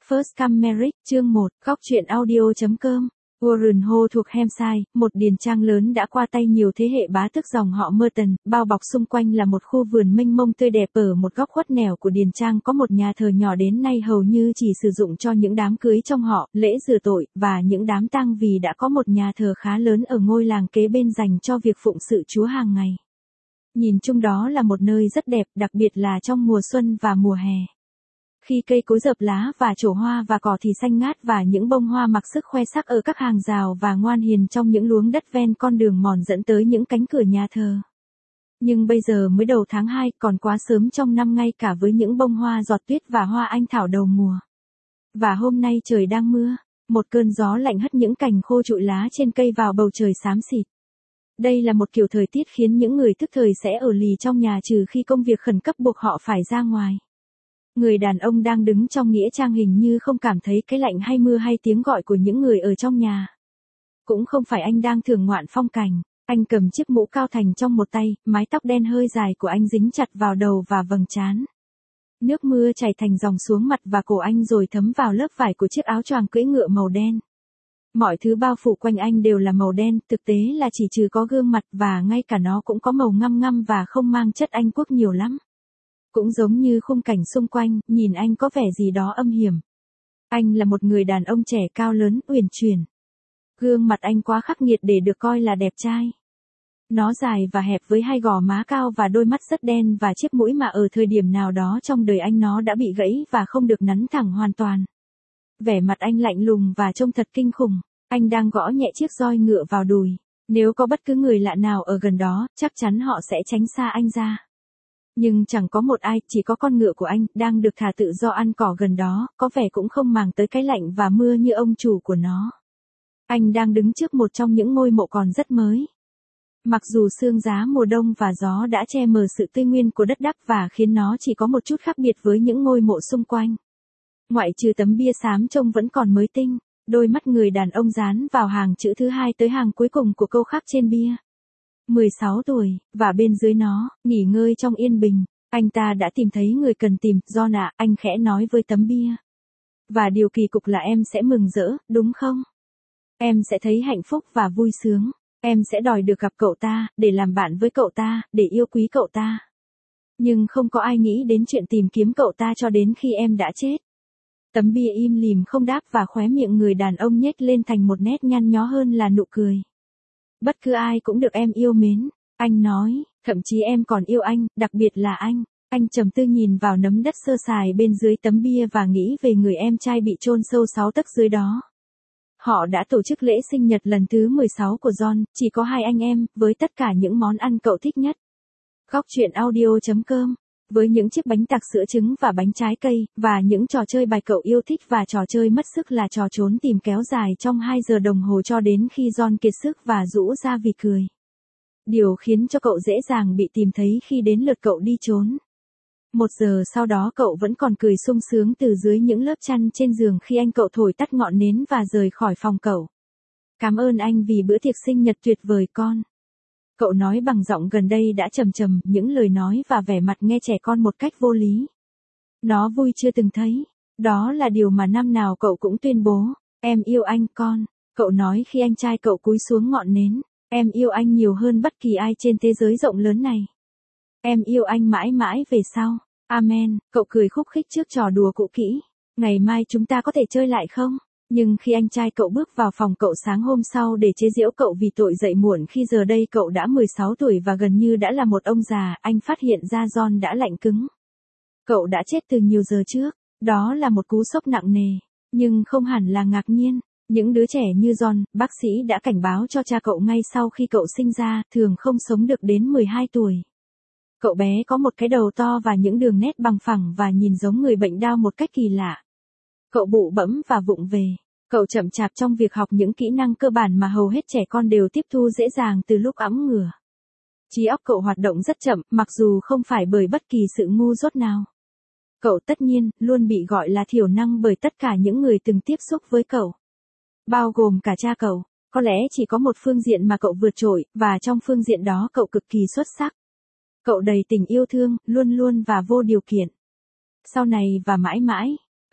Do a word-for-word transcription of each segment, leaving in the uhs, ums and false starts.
First Come Marriage, chương một, góc truyện audio chấm com. Warren Hall thuộc Hampshire, một điền trang lớn đã qua tay nhiều thế hệ bá tước dòng họ Merton, bao bọc xung quanh là một khu vườn mênh mông tươi đẹp. Ở một góc khuất nẻo của điền trang có một nhà thờ nhỏ đến nay hầu như chỉ sử dụng cho những đám cưới trong họ, lễ rửa tội, và những đám tang, vì đã có một nhà thờ khá lớn ở ngôi làng kế bên dành cho việc phụng sự Chúa hàng ngày. Nhìn chung đó là một nơi rất đẹp, đặc biệt là trong mùa xuân và mùa hè. Khi cây cối rợp lá và trổ hoa và cỏ thì xanh ngát, và những bông hoa mặc sức khoe sắc ở các hàng rào và ngoan hiền trong những luống đất ven con đường mòn dẫn tới những cánh cửa nhà thờ. Nhưng bây giờ mới đầu tháng hai, còn quá sớm trong năm, ngay cả với những bông hoa giọt tuyết và hoa anh thảo đầu mùa. Và hôm nay trời đang mưa, một cơn gió lạnh hất những cành khô trụi lá trên cây vào bầu trời xám xịt. Đây là một kiểu thời tiết khiến những người thức thời sẽ ở lì trong nhà, trừ khi công việc khẩn cấp buộc họ phải ra ngoài. Người đàn ông đang đứng trong nghĩa trang hình như không cảm thấy cái lạnh hay mưa hay tiếng gọi của những người ở trong nhà. Cũng không phải anh đang thưởng ngoạn phong cảnh, anh cầm chiếc mũ cao thành trong một tay, mái tóc đen hơi dài của anh dính chặt vào đầu và vầng trán. Nước mưa chảy thành dòng xuống mặt và cổ anh rồi thấm vào lớp vải của chiếc áo choàng cưỡi ngựa màu đen. Mọi thứ bao phủ quanh anh đều là màu đen, thực tế là chỉ trừ có gương mặt, và ngay cả nó cũng có màu ngăm ngăm và không mang chất Anh quốc nhiều lắm. Cũng giống như khung cảnh xung quanh, nhìn anh có vẻ gì đó âm hiểm. Anh là một người đàn ông trẻ cao lớn, uyển chuyển. Gương mặt anh quá khắc nghiệt để được coi là đẹp trai. Nó dài và hẹp với hai gò má cao và đôi mắt rất đen, và chiếc mũi mà ở thời điểm nào đó trong đời anh nó đã bị gãy và không được nắn thẳng hoàn toàn. Vẻ mặt anh lạnh lùng và trông thật kinh khủng. Anh đang gõ nhẹ chiếc roi ngựa vào đùi. Nếu có bất cứ người lạ nào ở gần đó, chắc chắn họ sẽ tránh xa anh ra. Nhưng chẳng có một ai, chỉ có con ngựa của anh, đang được thả tự do ăn cỏ gần đó, có vẻ cũng không màng tới cái lạnh và mưa như ông chủ của nó. Anh đang đứng trước một trong những ngôi mộ còn rất mới. Mặc dù sương giá mùa đông và gió đã che mờ sự tươi nguyên của đất đắp và khiến nó chỉ có một chút khác biệt với những ngôi mộ xung quanh. Ngoại trừ tấm bia xám trông vẫn còn mới tinh, đôi mắt người đàn ông dán vào hàng chữ thứ hai tới hàng cuối cùng của câu khắc trên bia. mười sáu tuổi, và bên dưới nó, nghỉ ngơi trong yên bình, anh ta đã tìm thấy người cần tìm, John ạ, anh khẽ nói với tấm bia. Và điều kỳ cục là em sẽ mừng rỡ, đúng không? Em sẽ thấy hạnh phúc và vui sướng, em sẽ đòi được gặp cậu ta, để làm bạn với cậu ta, để yêu quý cậu ta. Nhưng không có ai nghĩ đến chuyện tìm kiếm cậu ta cho đến khi em đã chết. Tấm bia im lìm không đáp, và khóe miệng người đàn ông nhếch lên thành một nét nhăn nhó hơn là nụ cười. Bất cứ ai cũng được em yêu mến, anh nói, thậm chí em còn yêu anh, đặc biệt là anh. Anh trầm tư nhìn vào nấm đất sơ sài bên dưới tấm bia và nghĩ về người em trai bị chôn sâu sáu tấc dưới đó. Họ đã tổ chức lễ sinh nhật lần thứ mười sáu của John, chỉ có hai anh em, với tất cả những món ăn cậu thích nhất. Góc truyện audio chấm com. Với những chiếc bánh tạc sữa trứng và bánh trái cây, và những trò chơi bài cậu yêu thích, và trò chơi mất sức là trò trốn tìm kéo dài trong hai giờ đồng hồ cho đến khi John kiệt sức và rũ ra vì cười. Điều khiến cho cậu dễ dàng bị tìm thấy khi đến lượt cậu đi trốn. Một giờ sau đó cậu vẫn còn cười sung sướng từ dưới những lớp chăn trên giường khi anh cậu thổi tắt ngọn nến và rời khỏi phòng cậu. Cảm ơn anh vì bữa tiệc sinh nhật tuyệt vời con. Cậu nói bằng giọng gần đây đã trầm trầm, những lời nói và vẻ mặt nghe trẻ con một cách vô lý. Nó vui chưa từng thấy. Đó là điều mà năm nào cậu cũng tuyên bố. Em yêu anh con. Cậu nói khi anh trai cậu cúi xuống ngọn nến. Em yêu anh nhiều hơn bất kỳ ai trên thế giới rộng lớn này. Em yêu anh mãi mãi về sau. Amen. Cậu cười khúc khích trước trò đùa cũ kỹ. Ngày mai chúng ta có thể chơi lại không? Nhưng khi anh trai cậu bước vào phòng cậu sáng hôm sau để chế giễu cậu vì tội dậy muộn khi giờ đây cậu đã mười sáu tuổi và gần như đã là một ông già, anh phát hiện ra John đã lạnh cứng. Cậu đã chết từ nhiều giờ trước, đó là một cú sốc nặng nề, nhưng không hẳn là ngạc nhiên. Những đứa trẻ như John, bác sĩ đã cảnh báo cho cha cậu ngay sau khi cậu sinh ra, thường không sống được đến mười hai tuổi. Cậu bé có một cái đầu to và những đường nét bằng phẳng và nhìn giống người bệnh đau một cách kỳ lạ. Cậu bụ bẫm và vụng về. Cậu chậm chạp trong việc học những kỹ năng cơ bản mà hầu hết trẻ con đều tiếp thu dễ dàng từ lúc ẵm ngửa. Trí óc cậu hoạt động rất chậm, mặc dù không phải bởi bất kỳ sự ngu dốt nào. Cậu tất nhiên, luôn bị gọi là thiểu năng bởi tất cả những người từng tiếp xúc với cậu. Bao gồm cả cha cậu. Có lẽ chỉ có một phương diện mà cậu vượt trội, và trong phương diện đó cậu cực kỳ xuất sắc. Cậu đầy tình yêu thương, luôn luôn và vô điều kiện. Sau này và mãi mãi.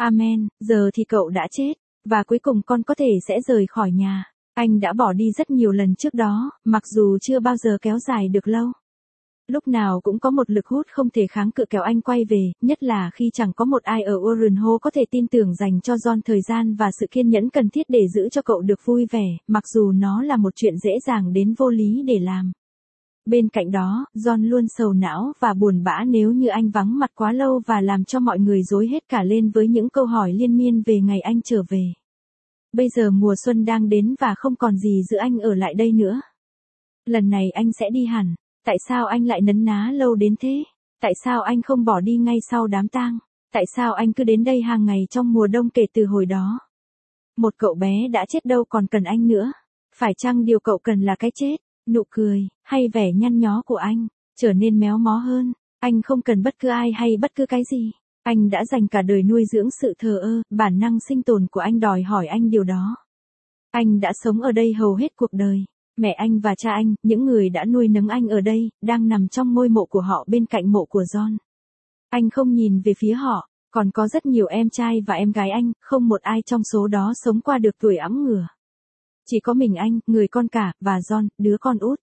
Amen, giờ thì cậu đã chết, và cuối cùng con có thể sẽ rời khỏi nhà. Anh đã bỏ đi rất nhiều lần trước đó, mặc dù chưa bao giờ kéo dài được lâu. Lúc nào cũng có một lực hút không thể kháng cự kéo anh quay về, nhất là khi chẳng có một ai ở Ivanhoe có thể tin tưởng dành cho John thời gian và sự kiên nhẫn cần thiết để giữ cho cậu được vui vẻ, mặc dù nó là một chuyện dễ dàng đến vô lý để làm. Bên cạnh đó, John luôn sầu não và buồn bã nếu như anh vắng mặt quá lâu và làm cho mọi người rối hết cả lên với những câu hỏi liên miên về ngày anh trở về. Bây giờ mùa xuân đang đến và không còn gì giữ anh ở lại đây nữa. Lần này anh sẽ đi hẳn. Tại sao anh lại nấn ná lâu đến thế? Tại sao anh không bỏ đi ngay sau đám tang? Tại sao anh cứ đến đây hàng ngày trong mùa đông kể từ hồi đó? Một cậu bé đã chết đâu còn cần anh nữa? Phải chăng điều cậu cần là cái chết? Nụ cười, hay vẻ nhăn nhó của anh, trở nên méo mó hơn. Anh không cần bất cứ ai hay bất cứ cái gì. Anh đã dành cả đời nuôi dưỡng sự thờ ơ, bản năng sinh tồn của anh đòi hỏi anh điều đó. Anh đã sống ở đây hầu hết cuộc đời. Mẹ anh và cha anh, những người đã nuôi nấng anh ở đây, đang nằm trong ngôi mộ của họ bên cạnh mộ của John. Anh không nhìn về phía họ, còn có rất nhiều em trai và em gái anh, không một ai trong số đó sống qua được tuổi ẵm ngửa. Chỉ có mình anh, người con cả, và John, đứa con út.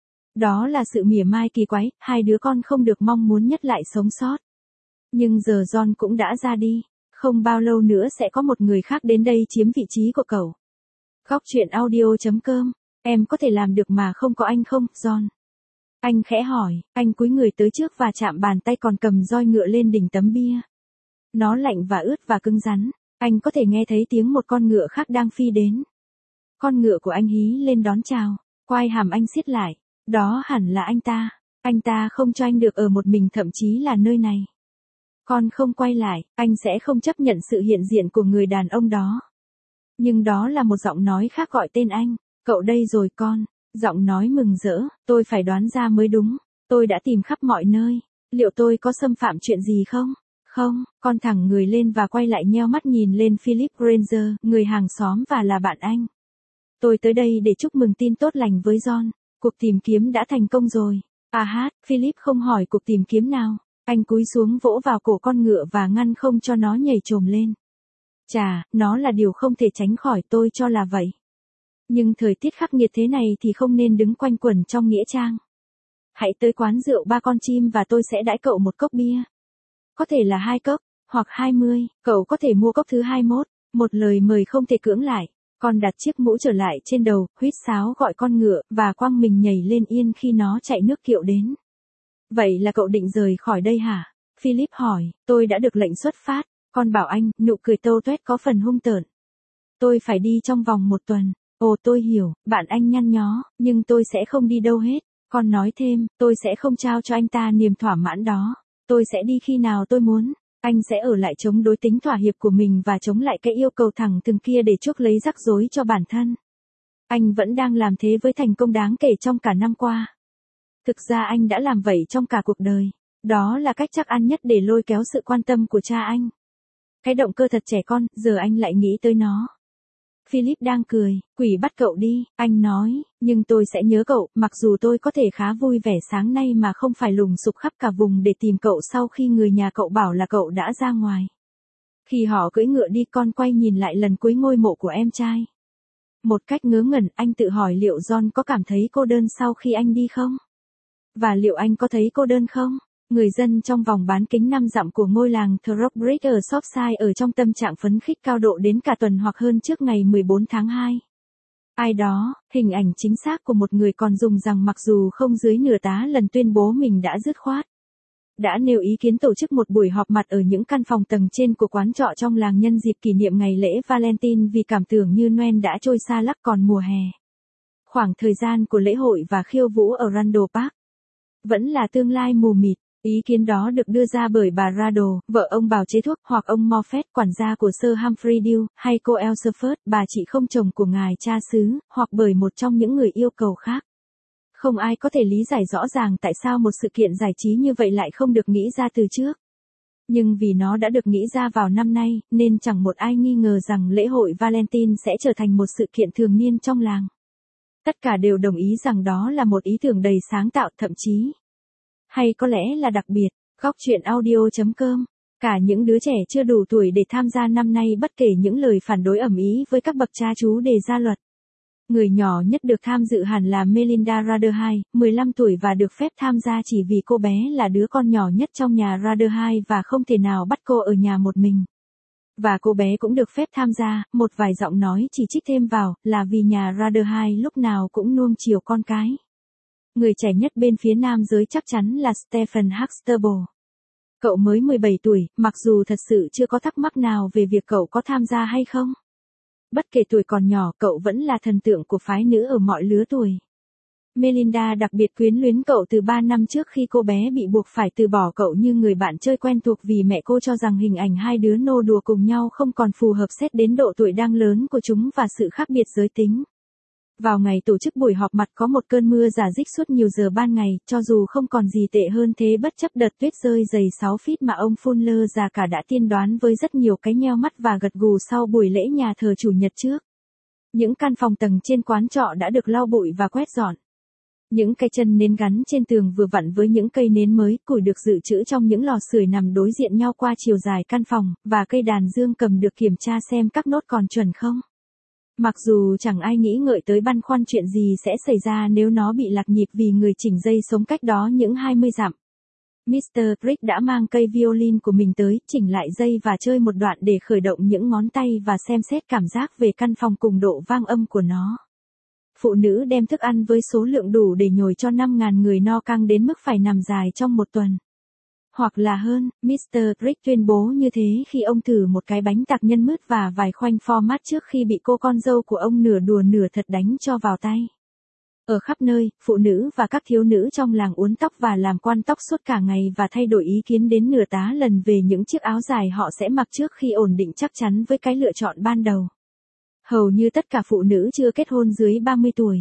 Đó là sự mỉa mai kỳ quái, hai đứa con không được mong muốn nhất lại sống sót. Nhưng giờ John cũng đã ra đi, không bao lâu nữa sẽ có một người khác đến đây chiếm vị trí của cậu. Góc truyện audio chấm com. Em có thể làm được mà không có anh không, John? Anh khẽ hỏi, anh cúi người tới trước và chạm bàn tay còn cầm roi ngựa lên đỉnh tấm bia. Nó lạnh và ướt và cứng rắn, anh có thể nghe thấy tiếng một con ngựa khác đang phi đến. Con ngựa của anh hí lên đón chào, quai hàm anh siết lại, đó hẳn là anh ta, anh ta không cho anh được ở một mình thậm chí là nơi này. Con không quay lại, anh sẽ không chấp nhận sự hiện diện của người đàn ông đó. Nhưng đó là một giọng nói khác gọi tên anh. Cậu đây rồi con, giọng nói mừng rỡ, tôi phải đoán ra mới đúng, tôi đã tìm khắp mọi nơi, liệu tôi có xâm phạm chuyện gì không? Không, con thẳng người lên và quay lại nheo mắt nhìn lên Philip Granger, người hàng xóm và là bạn anh. Tôi tới đây để chúc mừng tin tốt lành với John, cuộc tìm kiếm đã thành công rồi. À hát, Philip không hỏi cuộc tìm kiếm nào, anh cúi xuống vỗ vào cổ con ngựa và ngăn không cho nó nhảy chồm lên. Chà, nó là điều không thể tránh khỏi, tôi cho là vậy. Nhưng thời tiết khắc nghiệt thế này thì không nên đứng quanh quẩn trong nghĩa trang. Hãy tới quán rượu Ba Con Chim và tôi sẽ đãi cậu một cốc bia. Có thể là hai cốc, hoặc hai mươi, cậu có thể mua cốc thứ hai mươi mốt, một lời mời không thể cưỡng lại. Con đặt chiếc mũ trở lại trên đầu, huýt sáo gọi con ngựa, và quăng mình nhảy lên yên khi nó chạy nước kiệu đến. Vậy là cậu định rời khỏi đây hả? Philip hỏi, tôi đã được lệnh xuất phát, con bảo anh, nụ cười tâu tuét có phần hung tợn. Tôi phải đi trong vòng một tuần. Ồ tôi hiểu, bạn anh nhăn nhó, nhưng tôi sẽ không đi đâu hết. Con nói thêm, tôi sẽ không trao cho anh ta niềm thỏa mãn đó. Tôi sẽ đi khi nào tôi muốn. Anh sẽ ở lại chống đối tính thỏa hiệp của mình và chống lại cái yêu cầu thẳng thừng kia để chuốc lấy rắc rối cho bản thân. Anh vẫn đang làm thế với thành công đáng kể trong cả năm qua. Thực ra anh đã làm vậy trong cả cuộc đời. Đó là cách chắc ăn nhất để lôi kéo sự quan tâm của cha anh. Cái động cơ thật trẻ con, giờ anh lại nghĩ tới nó. Philip đang cười, quỷ bắt cậu đi, anh nói, nhưng tôi sẽ nhớ cậu, mặc dù tôi có thể khá vui vẻ sáng nay mà không phải lùng sục khắp cả vùng để tìm cậu sau khi người nhà cậu bảo là cậu đã ra ngoài. Khi họ cưỡi ngựa đi con quay nhìn lại lần cuối ngôi mộ của em trai. Một cách ngớ ngẩn anh tự hỏi liệu John có cảm thấy cô đơn sau khi anh đi không? Và liệu anh có thấy cô đơn không? Người dân trong vòng bán kính năm dặm của ngôi làng Throckbridge ở Shropshire ở trong tâm trạng phấn khích cao độ đến cả tuần hoặc hơn trước ngày mười bốn tháng hai. Ai đó, hình ảnh chính xác của một người còn dùng rằng mặc dù không dưới nửa tá lần tuyên bố mình đã dứt khoát. Đã nêu ý kiến tổ chức một buổi họp mặt ở những căn phòng tầng trên của quán trọ trong làng nhân dịp kỷ niệm ngày lễ Valentine vì cảm tưởng như Noel đã trôi xa lắc còn mùa hè. Khoảng thời gian của lễ hội và khiêu vũ ở Randall Park vẫn là tương lai mù mịt. Ý kiến đó được đưa ra bởi bà Randall, vợ ông bào chế thuốc, hoặc ông Moffat, quản gia của Sir Humphrey Dew, hay cô Elsford, bà chị không chồng của ngài cha xứ, hoặc bởi một trong những người yêu cầu khác. Không ai có thể lý giải rõ ràng tại sao một sự kiện giải trí như vậy lại không được nghĩ ra từ trước. Nhưng vì nó đã được nghĩ ra vào năm nay, nên chẳng một ai nghi ngờ rằng lễ hội Valentine sẽ trở thành một sự kiện thường niên trong làng. Tất cả đều đồng ý rằng đó là một ý tưởng đầy sáng tạo, thậm chí hay có lẽ là đặc biệt. Góc truyện audio chấm com Cả những đứa trẻ chưa đủ tuổi để tham gia năm nay bất kể những lời phản đối ầm ĩ với các bậc cha chú đề ra luật. Người nhỏ nhất được tham dự hẳn là Melinda Rutherford, mười lăm tuổi và được phép tham gia chỉ vì cô bé là đứa con nhỏ nhất trong nhà Rutherford và không thể nào bắt cô ở nhà một mình. Và cô bé cũng được phép tham gia, một vài giọng nói chỉ trích thêm vào, là vì nhà Rutherford lúc nào cũng nuông chiều con cái. Người trẻ nhất bên phía nam giới chắc chắn là Stephen Huxtable. Cậu mới mười bảy tuổi, mặc dù thật sự chưa có thắc mắc nào về việc cậu có tham gia hay không. Bất kể tuổi còn nhỏ, cậu vẫn là thần tượng của phái nữ ở mọi lứa tuổi. Melinda đặc biệt quyến luyến cậu từ ba năm trước khi cô bé bị buộc phải từ bỏ cậu như người bạn chơi quen thuộc vì mẹ cô cho rằng hình ảnh hai đứa nô đùa cùng nhau không còn phù hợp xét đến độ tuổi đang lớn của chúng và sự khác biệt giới tính. Vào ngày tổ chức buổi họp mặt có một cơn mưa rả rích suốt nhiều giờ ban ngày, cho dù không còn gì tệ hơn thế bất chấp đợt tuyết rơi dày sáu feet mà ông Fuller già cả đã tiên đoán với rất nhiều cái nheo mắt và gật gù sau buổi lễ nhà thờ chủ nhật trước. Những căn phòng tầng trên quán trọ đã được lau bụi và quét dọn. Những cây chân nến gắn trên tường vừa vặn với những cây nến mới, củi được dự trữ trong những lò sưởi nằm đối diện nhau qua chiều dài căn phòng, và cây đàn dương cầm được kiểm tra xem các nốt còn chuẩn không. Mặc dù chẳng ai nghĩ ngợi tới băn khoăn chuyện gì sẽ xảy ra nếu nó bị lạc nhịp vì người chỉnh dây sống cách đó những hai mươi dặm. mít tơ Crick đã mang cây violin của mình tới, chỉnh lại dây và chơi một đoạn để khởi động những ngón tay và xem xét cảm giác về căn phòng cùng độ vang âm của nó. Phụ nữ đem thức ăn với số lượng đủ để nhồi cho năm nghìn người no căng đến mức phải nằm dài trong một tuần. Hoặc là hơn, mít tơ Crick tuyên bố như thế khi ông thử một cái bánh tạc nhân mứt và vài khoanh format trước khi bị cô con dâu của ông nửa đùa nửa thật đánh cho vào tay. Ở khắp nơi, phụ nữ và các thiếu nữ trong làng uốn tóc và làm quan tóc suốt cả ngày và thay đổi ý kiến đến nửa tá lần về những chiếc áo dài họ sẽ mặc trước khi ổn định chắc chắn với cái lựa chọn ban đầu. Hầu như tất cả phụ nữ chưa kết hôn dưới ba mươi tuổi,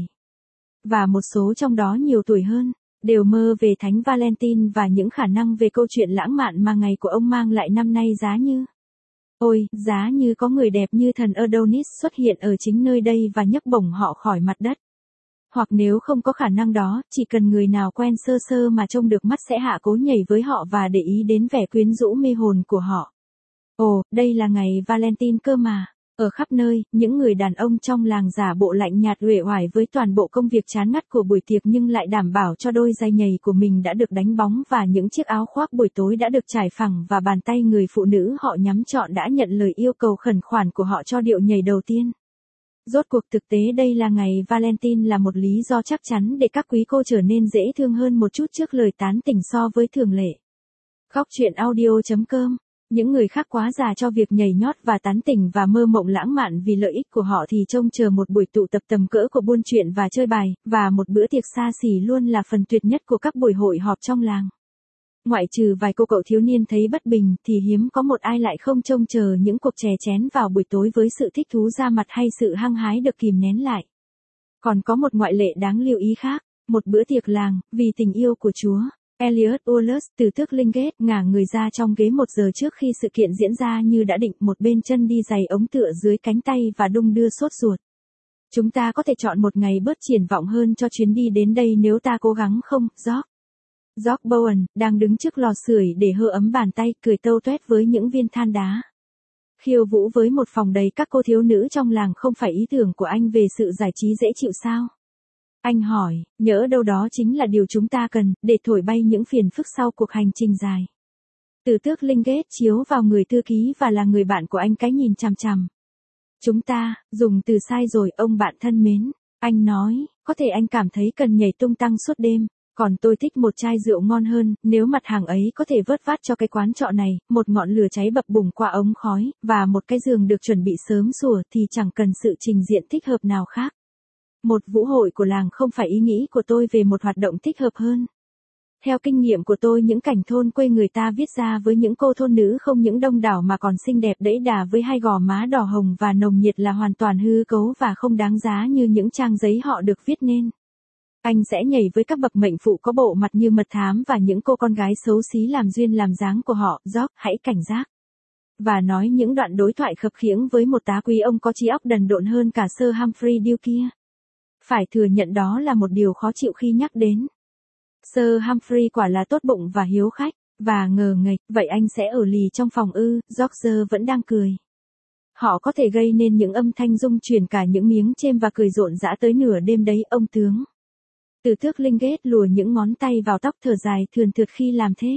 và một số trong đó nhiều tuổi hơn, đều mơ về Thánh Valentine và những khả năng về câu chuyện lãng mạn mà ngày của ông mang lại năm nay giá như. Ôi, giá như có người đẹp như thần Adonis xuất hiện ở chính nơi đây và nhấc bổng họ khỏi mặt đất. Hoặc nếu không có khả năng đó, chỉ cần người nào quen sơ sơ mà trông được mắt sẽ hạ cố nhảy với họ và để ý đến vẻ quyến rũ mê hồn của họ. Ồ, đây là ngày Valentine cơ mà. Ở khắp nơi, những người đàn ông trong làng giả bộ lạnh nhạt uể oải với toàn bộ công việc chán ngắt của buổi tiệc nhưng lại đảm bảo cho đôi giày nhảy của mình đã được đánh bóng và những chiếc áo khoác buổi tối đã được trải phẳng và bàn tay người phụ nữ họ nhắm trọn đã nhận lời yêu cầu khẩn khoản của họ cho điệu nhảy đầu tiên. Rốt cuộc thực tế đây là ngày Valentine là một lý do chắc chắn để các quý cô trở nên dễ thương hơn một chút trước lời tán tỉnh so với thường lệ. Góc truyện audio chấm com. Những người khác quá già cho việc nhảy nhót và tán tỉnh và mơ mộng lãng mạn vì lợi ích của họ thì trông chờ một buổi tụ tập tầm cỡ của buôn chuyện và chơi bài, và một bữa tiệc xa xỉ luôn là phần tuyệt nhất của các buổi hội họp trong làng. Ngoại trừ vài cô cậu thiếu niên thấy bất bình thì hiếm có một ai lại không trông chờ những cuộc chè chén vào buổi tối với sự thích thú ra mặt hay sự hăng hái được kìm nén lại. Còn có một ngoại lệ đáng lưu ý khác, một bữa tiệc làng, vì tình yêu của Chúa. Elliot Wallace từ tước Lingate ngả người ra trong ghế một giờ trước khi sự kiện diễn ra như đã định, một bên chân đi giày ống tựa dưới cánh tay và đung đưa sốt ruột. Chúng ta có thể chọn một ngày bớt triển vọng hơn cho chuyến đi đến đây nếu ta cố gắng không, George? George Bowen, đang đứng trước lò sưởi để hơ ấm bàn tay, cười tâu tuét với những viên than đá. Khiêu vũ với một phòng đầy các cô thiếu nữ trong làng không phải ý tưởng của anh về sự giải trí dễ chịu sao? Anh hỏi, nhỡ đâu đó chính là điều chúng ta cần, để thổi bay những phiền phức sau cuộc hành trình dài. Từ tước Lingate chiếu vào người thư ký và là người bạn của anh cái nhìn chằm chằm. Chúng ta, dùng từ sai rồi ông bạn thân mến. Anh nói, có thể anh cảm thấy cần nhảy tung tăng suốt đêm. Còn tôi thích một chai rượu ngon hơn, nếu mặt hàng ấy có thể vớt vát cho cái quán trọ này, một ngọn lửa cháy bập bùng qua ống khói, và một cái giường được chuẩn bị sớm sủa thì chẳng cần sự trình diện thích hợp nào khác. Một vũ hội của làng không phải ý nghĩ của tôi về một hoạt động thích hợp hơn. Theo kinh nghiệm của tôi, những cảnh thôn quê người ta viết ra với những cô thôn nữ không những đông đảo mà còn xinh đẹp đẫy đà với hai gò má đỏ hồng và nồng nhiệt là hoàn toàn hư cấu và không đáng giá như những trang giấy họ được viết nên. Anh sẽ nhảy với các bậc mệnh phụ có bộ mặt như mật thám và những cô con gái xấu xí làm duyên làm dáng của họ, George, hãy cảnh giác. Và nói những đoạn đối thoại khập khiễng với một tá quý ông có trí óc đần độn hơn cả Sir Humphrey Dew kia. Phải thừa nhận đó là một điều khó chịu khi nhắc đến. Sir Humphrey quả là tốt bụng và hiếu khách. Và ngờ nghệch, vậy anh sẽ ở lì trong phòng ư, George vẫn đang cười. Họ có thể gây nên những âm thanh rung chuyển cả những miếng chêm và cười rộn rã tới nửa đêm đấy, ông tướng. Từ tước Lingate lùa những ngón tay vào tóc thở dài thườn thượt khi làm thế.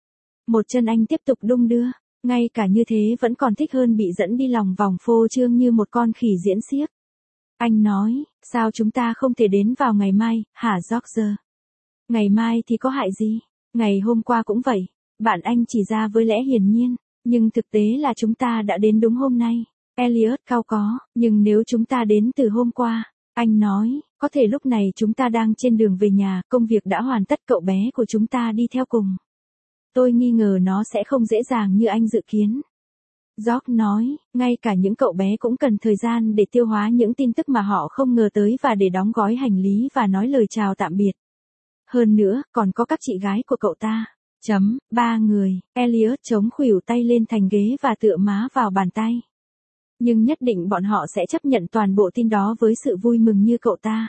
Một chân anh tiếp tục đung đưa, ngay cả như thế vẫn còn thích hơn bị dẫn đi lòng vòng phô trương như một con khỉ diễn xiếc. Anh nói, sao chúng ta không thể đến vào ngày mai, hả George? Ngày mai thì có hại gì? Ngày hôm qua cũng vậy. Bạn anh chỉ ra với lẽ hiển nhiên, nhưng thực tế là chúng ta đã đến đúng hôm nay. Elliot cau có, nhưng nếu chúng ta đến từ hôm qua, anh nói, có thể lúc này chúng ta đang trên đường về nhà, công việc đã hoàn tất, cậu bé của chúng ta đi theo cùng. Tôi nghi ngờ nó sẽ không dễ dàng như anh dự kiến. George nói, ngay cả những cậu bé cũng cần thời gian để tiêu hóa những tin tức mà họ không ngờ tới và để đóng gói hành lý và nói lời chào tạm biệt. Hơn nữa, còn có các chị gái của cậu ta. Chấm, ba người, Elliot chống khuỷu tay lên thành ghế và tựa má vào bàn tay. Nhưng nhất định bọn họ sẽ chấp nhận toàn bộ tin đó với sự vui mừng như cậu ta.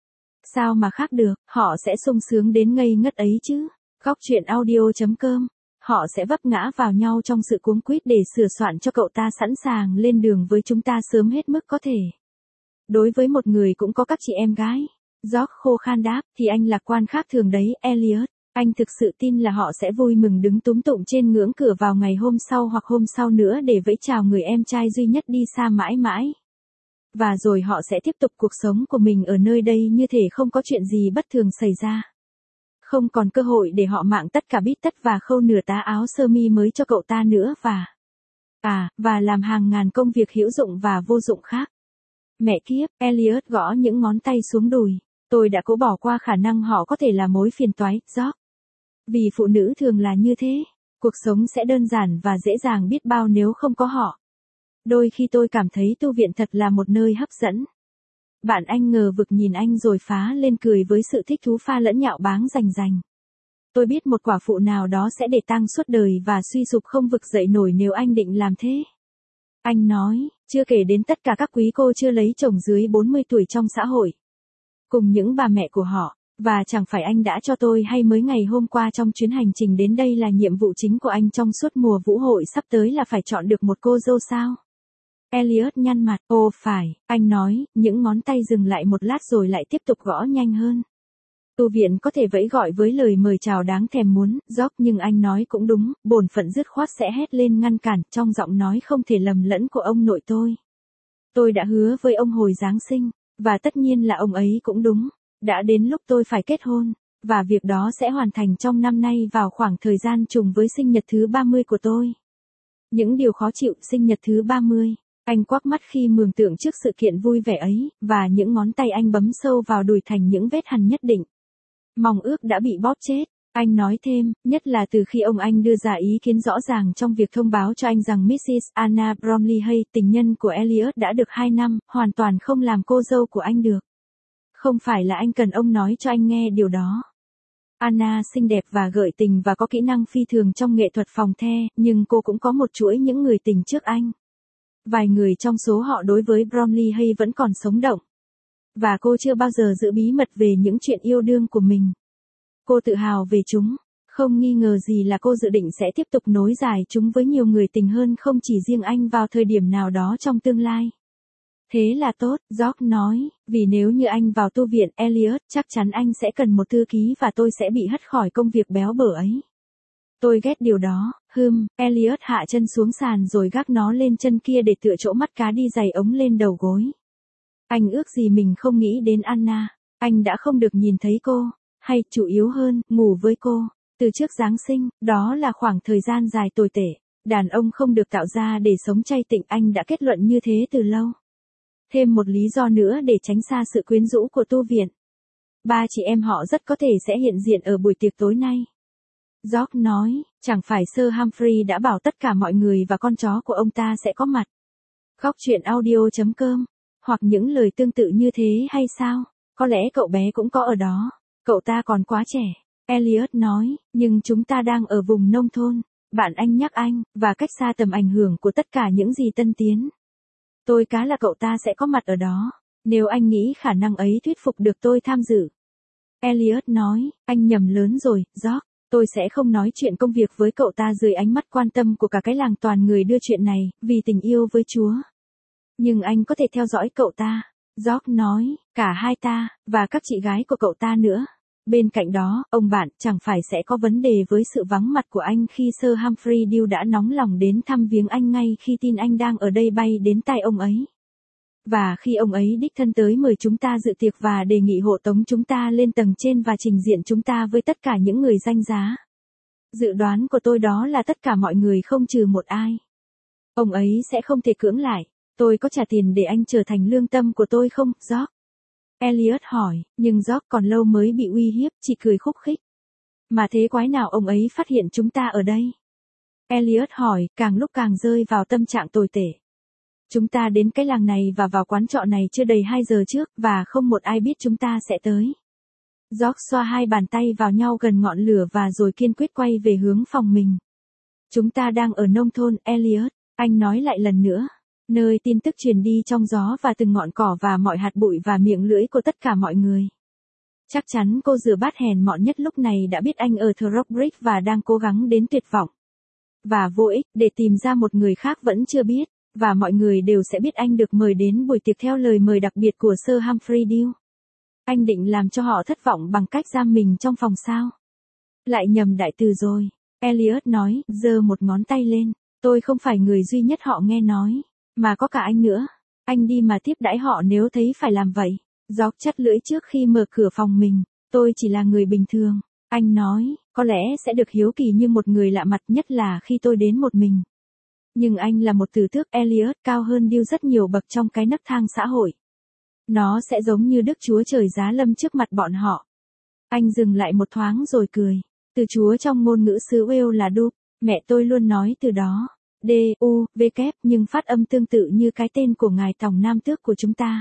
Sao mà khác được, họ sẽ sung sướng đến ngây ngất ấy chứ. Góc truyện audio chấm com. Họ sẽ vấp ngã vào nhau trong sự cuống quýt để sửa soạn cho cậu ta sẵn sàng lên đường với chúng ta sớm hết mức có thể. Đối với một người cũng có các chị em gái. George khô khan đáp, thì anh lạc quan khác thường đấy, Elliot. Anh thực sự tin là họ sẽ vui mừng đứng túm tụm trên ngưỡng cửa vào ngày hôm sau hoặc hôm sau nữa để vẫy chào người em trai duy nhất đi xa mãi mãi. Và rồi họ sẽ tiếp tục cuộc sống của mình ở nơi đây như thể không có chuyện gì bất thường xảy ra. Không còn cơ hội để họ mạng tất cả bít tất và khâu nửa tá áo sơ mi mới cho cậu ta nữa và... À, và làm hàng ngàn công việc hữu dụng và vô dụng khác. Mẹ kiếp, Elliot gõ những ngón tay xuống đùi. Tôi đã cố bỏ qua khả năng họ có thể là mối phiền toái, George. Vì phụ nữ thường là như thế. Cuộc sống sẽ đơn giản và dễ dàng biết bao nếu không có họ. Đôi khi tôi cảm thấy tu viện thật là một nơi hấp dẫn. Bạn anh ngờ vực nhìn anh rồi phá lên cười với sự thích thú pha lẫn nhạo báng rành rành. Tôi biết một quả phụ nào đó sẽ để tang suốt đời và suy sụp không vực dậy nổi nếu anh định làm thế. Anh nói, chưa kể đến tất cả các quý cô chưa lấy chồng dưới bốn mươi tuổi trong xã hội. Cùng những bà mẹ của họ, và chẳng phải anh đã cho tôi hay mới ngày hôm qua trong chuyến hành trình đến đây là nhiệm vụ chính của anh trong suốt mùa vũ hội sắp tới là phải chọn được một cô dâu sao? Elliot nhăn mặt, ồ phải, anh nói, những ngón tay dừng lại một lát rồi lại tiếp tục gõ nhanh hơn. Tu viện có thể vẫy gọi với lời mời chào đáng thèm muốn, George, nhưng anh nói cũng đúng, bổn phận dứt khoát sẽ hét lên ngăn cản trong giọng nói không thể lầm lẫn của ông nội tôi. Tôi đã hứa với ông hồi Giáng sinh, và tất nhiên là ông ấy cũng đúng, đã đến lúc tôi phải kết hôn, và việc đó sẽ hoàn thành trong năm nay vào khoảng thời gian trùng với sinh nhật thứ ba mươi của tôi. Những điều khó chịu, sinh nhật thứ ba mươi. Anh quắc mắt khi mường tượng trước sự kiện vui vẻ ấy, và những ngón tay anh bấm sâu vào đùi thành những vết hằn nhất định. Mong ước đã bị bóp chết. Anh nói thêm, nhất là từ khi ông anh đưa ra ý kiến rõ ràng trong việc thông báo cho anh rằng missus Anna Bromley Hay, tình nhân của Elliot đã được hai năm, hoàn toàn không làm cô dâu của anh được. Không phải là anh cần ông nói cho anh nghe điều đó. Anna xinh đẹp và gợi tình và có kỹ năng phi thường trong nghệ thuật phòng the, nhưng cô cũng có một chuỗi những người tình trước anh. Vài người trong số họ đối với Bromley Hay vẫn còn sống động. Và cô chưa bao giờ giữ bí mật về những chuyện yêu đương của mình. Cô tự hào về chúng, không nghi ngờ gì là cô dự định sẽ tiếp tục nối dài chúng với nhiều người tình hơn không chỉ riêng anh vào thời điểm nào đó trong tương lai. Thế là tốt, George nói, vì nếu như anh vào tu viện Elliot chắc chắn anh sẽ cần một thư ký và tôi sẽ bị hất khỏi công việc béo bở ấy. Tôi ghét điều đó, hừm, Elliot hạ chân xuống sàn rồi gác nó lên chân kia để tựa chỗ mắt cá đi giày ống lên đầu gối. Anh ước gì mình không nghĩ đến Anna, anh đã không được nhìn thấy cô, hay chủ yếu hơn, ngủ với cô. Từ trước Giáng sinh, đó là khoảng thời gian dài tồi tệ, đàn ông không được tạo ra để sống chay tịnh, anh đã kết luận như thế từ lâu. Thêm một lý do nữa để tránh xa sự quyến rũ của tu viện. Ba chị em họ rất có thể sẽ hiện diện ở buổi tiệc tối nay. George nói, chẳng phải Sir Humphrey đã bảo tất cả mọi người và con chó của ông ta sẽ có mặt. Góc truyện audio chấm com. Hoặc những lời tương tự như thế hay sao? Có lẽ cậu bé cũng có ở đó. Cậu ta còn quá trẻ. Elliot nói, nhưng chúng ta đang ở vùng nông thôn. Bạn anh nhắc anh, và cách xa tầm ảnh hưởng của tất cả những gì tân tiến. Tôi cá là cậu ta sẽ có mặt ở đó. Nếu anh nghĩ khả năng ấy thuyết phục được tôi tham dự. Elliot nói, anh nhầm lớn rồi, George. Tôi sẽ không nói chuyện công việc với cậu ta dưới ánh mắt quan tâm của cả cái làng toàn người đưa chuyện này, vì tình yêu với Chúa. Nhưng anh có thể theo dõi cậu ta. George nói, cả hai ta, và các chị gái của cậu ta nữa. Bên cạnh đó, ông bạn chẳng phải sẽ có vấn đề với sự vắng mặt của anh khi Sir Humphrey Deal đã nóng lòng đến thăm viếng anh ngay khi tin anh đang ở đây bay đến tai ông ấy. Và khi ông ấy đích thân tới mời chúng ta dự tiệc và đề nghị hộ tống chúng ta lên tầng trên và trình diện chúng ta với tất cả những người danh giá. Dự đoán của tôi đó là tất cả mọi người không trừ một ai. Ông ấy sẽ không thể cưỡng lại. Tôi có trả tiền để anh trở thành lương tâm của tôi không, George? Elliot hỏi, nhưng George còn lâu mới bị uy hiếp, chỉ cười khúc khích. Mà thế quái nào ông ấy phát hiện chúng ta ở đây? Elliot hỏi, càng lúc càng rơi vào tâm trạng tồi tệ. Chúng ta đến cái làng này và vào quán trọ này chưa đầy hai giờ trước, và không một ai biết chúng ta sẽ tới. George xoa hai bàn tay vào nhau gần ngọn lửa và rồi kiên quyết quay về hướng phòng mình. Chúng ta đang ở nông thôn, Elliot, anh nói lại lần nữa. Nơi tin tức truyền đi trong gió và từng ngọn cỏ và mọi hạt bụi và miệng lưỡi của tất cả mọi người. Chắc chắn cô rửa bát hèn mọn nhất lúc này đã biết anh ở Thorokbridge và đang cố gắng đến tuyệt vọng. Và vô ích để tìm ra một người khác vẫn chưa biết, và mọi người đều sẽ biết anh được mời đến buổi tiệc theo lời mời đặc biệt của Sir Humphrey Deal. Anh định làm cho họ thất vọng bằng cách giam mình trong phòng sao? Lại nhầm đại từ rồi, Elliot nói, giơ một ngón tay lên. Tôi không phải người duy nhất họ nghe nói. Mà có cả anh nữa. Anh đi mà tiếp đãi họ nếu thấy phải làm vậy. George chắt lưỡi trước khi mở cửa phòng mình. Tôi chỉ là người bình thường. Anh nói, có lẽ sẽ được hiếu kỳ như một người lạ mặt, nhất là khi tôi đến một mình. Nhưng anh là một tử tước, Elliot, cao hơn Deal rất nhiều bậc trong cái nấc thang xã hội. Nó sẽ giống như Đức Chúa Trời giáng lâm trước mặt bọn họ. Anh dừng lại một thoáng rồi cười. Từ Chúa trong ngôn ngữ xứ Wales là Đu. Mẹ tôi luôn nói từ đó. D, U, V kép, nhưng phát âm tương tự như cái tên của ngài Tòng Nam Tước của chúng ta.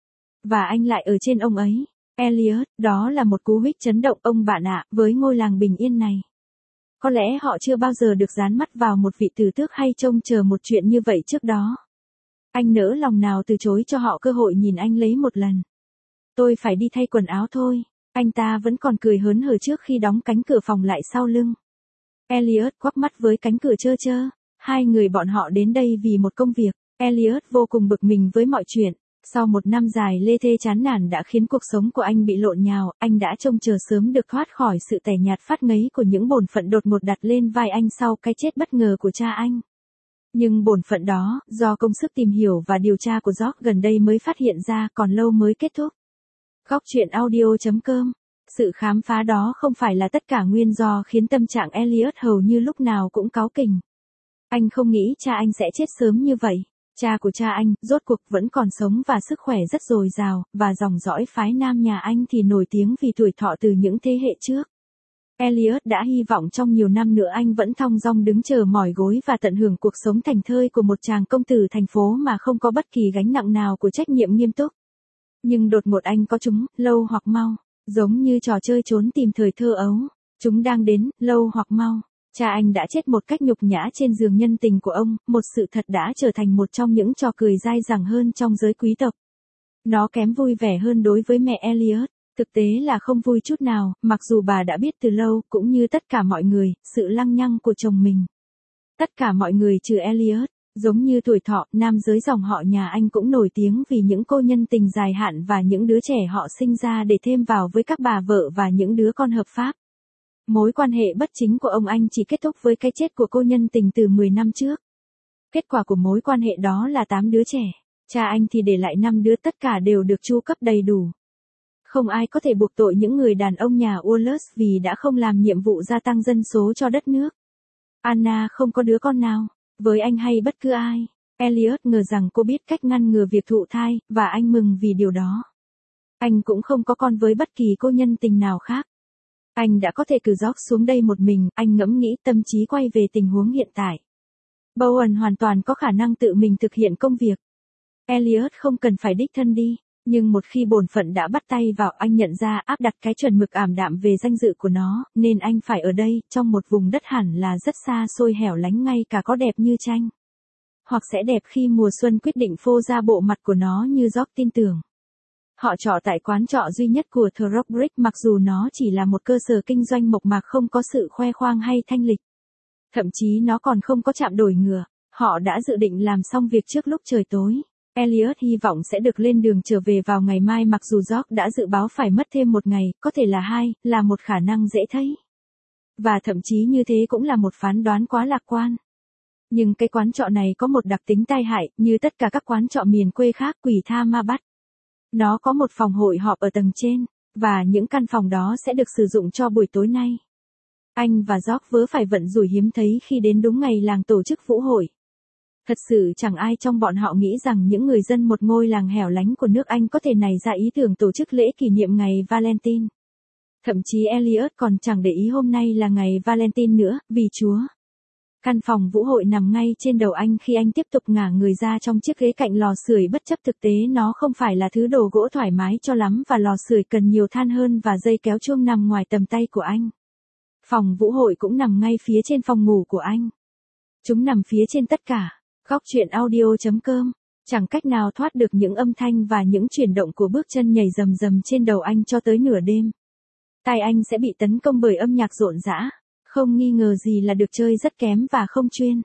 Và anh lại ở trên ông ấy. Elliot, đó là một cú hích chấn động ông bạn ạ, với ngôi làng bình yên này. Có lẽ họ chưa bao giờ được dán mắt vào một vị tử tước hay trông chờ một chuyện như vậy trước đó. Anh nỡ lòng nào từ chối cho họ cơ hội nhìn anh lấy một lần. Tôi phải đi thay quần áo thôi. Anh ta vẫn còn cười hớn hở trước khi đóng cánh cửa phòng lại sau lưng. Elliot quắc mắt với cánh cửa trơ trơ. Hai người bọn họ đến đây vì một công việc. Elliot vô cùng bực mình với mọi chuyện. Sau một năm dài lê thê chán nản đã khiến cuộc sống của anh bị lộn nhào, anh đã trông chờ sớm được thoát khỏi sự tẻ nhạt phát ngấy của những bổn phận đột ngột đặt lên vai anh sau cái chết bất ngờ của cha anh. Nhưng bổn phận đó, do công sức tìm hiểu và điều tra của George gần đây mới phát hiện ra, còn lâu mới kết thúc. Góc truyện audio chấm com. Sự khám phá đó không phải là tất cả nguyên do khiến tâm trạng Elliot hầu như lúc nào cũng cáu kỉnh. Anh không nghĩ cha anh sẽ chết sớm như vậy. Cha của cha anh, rốt cuộc vẫn còn sống và sức khỏe rất dồi dào, và dòng dõi phái nam nhà anh thì nổi tiếng vì tuổi thọ từ những thế hệ trước. Elliot đã hy vọng trong nhiều năm nữa anh vẫn thong dong đứng chờ mỏi gối và tận hưởng cuộc sống thành thơi của một chàng công tử thành phố mà không có bất kỳ gánh nặng nào của trách nhiệm nghiêm túc. Nhưng đột ngột anh có chúng, lâu hoặc mau, giống như trò chơi trốn tìm thời thơ ấu. Chúng đang đến, lâu hoặc mau. Cha anh đã chết một cách nhục nhã trên giường nhân tình của ông, một sự thật đã trở thành một trong những trò cười dai dẳng hơn trong giới quý tộc. Nó kém vui vẻ hơn đối với mẹ Elliot, thực tế là không vui chút nào, mặc dù bà đã biết từ lâu, cũng như tất cả mọi người, sự lăng nhăng của chồng mình. Tất cả mọi người trừ Elliot, giống như tuổi thọ, nam giới dòng họ nhà anh cũng nổi tiếng vì những cô nhân tình dài hạn và những đứa trẻ họ sinh ra để thêm vào với các bà vợ và những đứa con hợp pháp. Mối quan hệ bất chính của ông anh chỉ kết thúc với cái chết của cô nhân tình từ mười năm trước. Kết quả của mối quan hệ đó là tám đứa trẻ. Cha anh thì để lại năm đứa, tất cả đều được chu cấp đầy đủ. Không ai có thể buộc tội những người đàn ông nhà Wallace vì đã không làm nhiệm vụ gia tăng dân số cho đất nước. Anna không có đứa con nào, với anh hay bất cứ ai. Elliot ngờ rằng cô biết cách ngăn ngừa việc thụ thai, và anh mừng vì điều đó. Anh cũng không có con với bất kỳ cô nhân tình nào khác. Anh đã có thể cử George xuống đây một mình, anh ngẫm nghĩ, tâm trí quay về tình huống hiện tại. Bowen hoàn toàn có khả năng tự mình thực hiện công việc. Elliot không cần phải đích thân đi, nhưng một khi bổn phận đã bắt tay vào, anh nhận ra áp đặt cái chuẩn mực ảm đạm về danh dự của nó, nên anh phải ở đây, trong một vùng đất hẳn là rất xa xôi hẻo lánh, ngay cả có đẹp như tranh. Hoặc sẽ đẹp khi mùa xuân quyết định phô ra bộ mặt của nó như George tin tưởng. Họ trọ tại quán trọ duy nhất của The Rock Brick mặc dù nó chỉ là một cơ sở kinh doanh mộc mạc không có sự khoe khoang hay thanh lịch. Thậm chí nó còn không có trạm đổi ngựa. Họ đã dự định làm xong việc trước lúc trời tối. Elliot hy vọng sẽ được lên đường trở về vào ngày mai mặc dù George đã dự báo phải mất thêm một ngày, có thể là hai, là một khả năng dễ thấy. Và thậm chí như thế cũng là một phán đoán quá lạc quan. Nhưng cái quán trọ này có một đặc tính tai hại, như tất cả các quán trọ miền quê khác, quỷ tha ma bắt. Nó có một phòng hội họp ở tầng trên, và những căn phòng đó sẽ được sử dụng cho buổi tối nay. Anh và George vớ phải vận rủi hiếm thấy khi đến đúng ngày làng tổ chức vũ hội. Thật sự chẳng ai trong bọn họ nghĩ rằng những người dân một ngôi làng hẻo lánh của nước Anh có thể nảy ra ý tưởng tổ chức lễ kỷ niệm ngày Valentine. Thậm chí Elliot còn chẳng để ý hôm nay là ngày Valentine nữa, vì Chúa. Căn phòng vũ hội nằm ngay trên đầu anh khi anh tiếp tục ngả người ra trong chiếc ghế cạnh lò sưởi bất chấp thực tế nó không phải là thứ đồ gỗ thoải mái cho lắm và lò sưởi cần nhiều than hơn và dây kéo chuông nằm ngoài tầm tay của anh. Phòng vũ hội cũng nằm ngay phía trên phòng ngủ của anh. Chúng nằm phía trên tất cả. Góc truyện audio chấm com. Chẳng cách nào thoát được những âm thanh và những chuyển động của bước chân nhảy rầm rầm trên đầu anh cho tới nửa đêm. Tai anh sẽ bị tấn công bởi âm nhạc rộn rã. Không nghi ngờ gì là được chơi rất kém và không chuyên.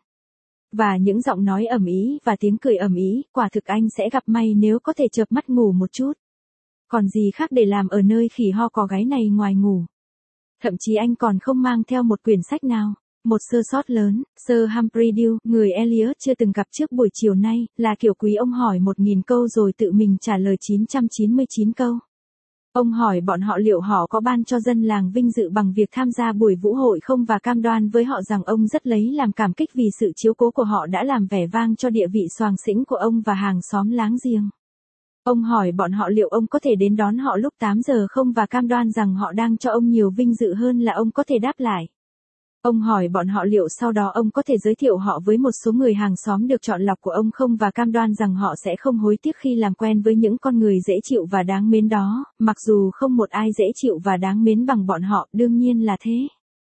Và những giọng nói ầm ĩ và tiếng cười ầm ĩ, quả thực anh sẽ gặp may nếu có thể chợp mắt ngủ một chút. Còn gì khác để làm ở nơi khỉ ho có gáy này ngoài ngủ. Thậm chí anh còn không mang theo một quyển sách nào. Một sơ sót lớn, Sir Humphrey Dew, người Elliot chưa từng gặp trước buổi chiều nay, là kiểu quý ông hỏi một nghìn câu rồi tự mình trả lời chín trăm chín mươi chín câu. Ông hỏi bọn họ liệu họ có ban cho dân làng vinh dự bằng việc tham gia buổi vũ hội không và cam đoan với họ rằng ông rất lấy làm cảm kích vì sự chiếu cố của họ đã làm vẻ vang cho địa vị xoàng xĩnh của ông và hàng xóm láng giềng. Ông hỏi bọn họ liệu ông có thể đến đón họ lúc tám giờ không và cam đoan rằng họ đang cho ông nhiều vinh dự hơn là ông có thể đáp lại. Ông hỏi bọn họ liệu sau đó ông có thể giới thiệu họ với một số người hàng xóm được chọn lọc của ông không và cam đoan rằng họ sẽ không hối tiếc khi làm quen với những con người dễ chịu và đáng mến đó, mặc dù không một ai dễ chịu và đáng mến bằng bọn họ, đương nhiên là thế.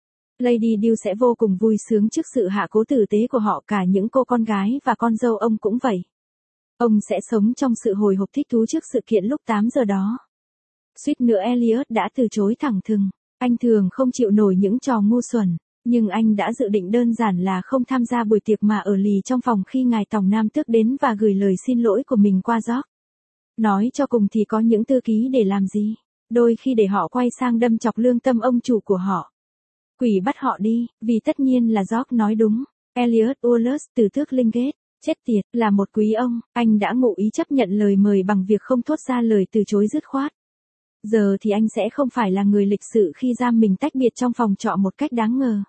Lady Dew sẽ vô cùng vui sướng trước sự hạ cố tử tế của họ, cả những cô con gái và con dâu ông cũng vậy. Ông sẽ sống trong sự hồi hộp thích thú trước sự kiện lúc tám giờ đó. Suýt nữa Elliot đã từ chối thẳng thừng, anh thường không chịu nổi những trò ngu xuẩn. Nhưng anh đã dự định đơn giản là không tham gia buổi tiệc mà ở lì trong phòng khi ngài Tòng Nam Tước đến và gửi lời xin lỗi của mình qua George. Nói cho cùng thì có những thư ký để làm gì? Đôi khi để họ quay sang đâm chọc lương tâm ông chủ của họ. Quỷ bắt họ đi, vì tất nhiên là George nói đúng. Elliot Wallace từ tước Lingate, chết tiệt, là một quý ông, anh đã ngụ ý chấp nhận lời mời bằng việc không thốt ra lời từ chối dứt khoát. Giờ thì anh sẽ không phải là người lịch sự khi giam mình tách biệt trong phòng trọ một cách đáng ngờ.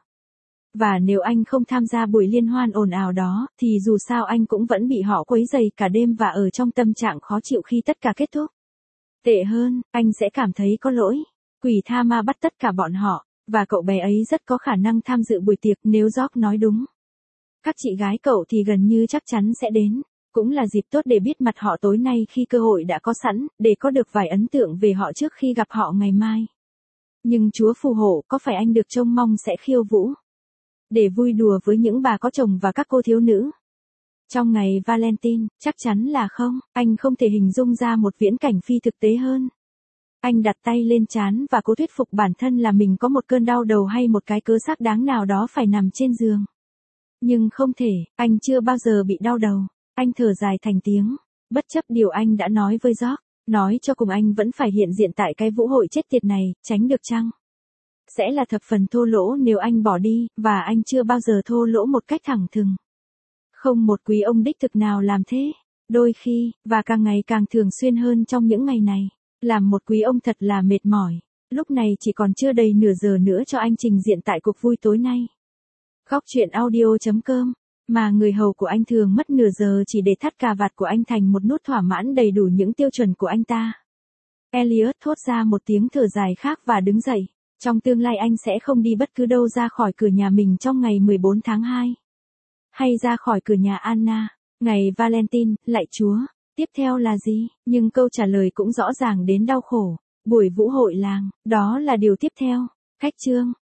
Và nếu anh không tham gia buổi liên hoan ồn ào đó, thì dù sao anh cũng vẫn bị họ quấy rầy cả đêm và ở trong tâm trạng khó chịu khi tất cả kết thúc. Tệ hơn, anh sẽ cảm thấy có lỗi. Quỷ tha ma bắt tất cả bọn họ, và cậu bé ấy rất có khả năng tham dự buổi tiệc nếu George nói đúng. Các chị gái cậu thì gần như chắc chắn sẽ đến. Cũng là dịp tốt để biết mặt họ tối nay khi cơ hội đã có sẵn, để có được vài ấn tượng về họ trước khi gặp họ ngày mai. Nhưng Chúa phù hộ, có phải anh được trông mong sẽ khiêu vũ? Để vui đùa với những bà có chồng và các cô thiếu nữ. Trong ngày Valentine, chắc chắn là không, anh không thể hình dung ra một viễn cảnh phi thực tế hơn. Anh đặt tay lên trán và cố thuyết phục bản thân là mình có một cơn đau đầu hay một cái cớ xác đáng nào đó phải nằm trên giường. Nhưng không thể, anh chưa bao giờ bị đau đầu. Anh thở dài thành tiếng, bất chấp điều anh đã nói với George, nói cho cùng anh vẫn phải hiện diện tại cái vũ hội chết tiệt này, tránh được chăng? Sẽ là thập phần thô lỗ nếu anh bỏ đi, và anh chưa bao giờ thô lỗ một cách thẳng thừng. Không một quý ông đích thực nào làm thế. Đôi khi, và càng ngày càng thường xuyên hơn trong những ngày này, làm một quý ông thật là mệt mỏi. Lúc này chỉ còn chưa đầy nửa giờ nữa cho anh trình diện tại cuộc vui tối nay. Góc truyện audio chấm com. Mà người hầu của anh thường mất nửa giờ chỉ để thắt cà vạt của anh thành một nút thỏa mãn đầy đủ những tiêu chuẩn của anh ta. Elliot thốt ra một tiếng thở dài khác và đứng dậy. Trong tương lai anh sẽ không đi bất cứ đâu ra khỏi cửa nhà mình trong ngày mười bốn tháng hai. Hay ra khỏi cửa nhà Anna, ngày Valentine, lạy Chúa. Tiếp theo là gì? Nhưng câu trả lời cũng rõ ràng đến đau khổ. Buổi vũ hội làng, đó là điều tiếp theo. Cách chương.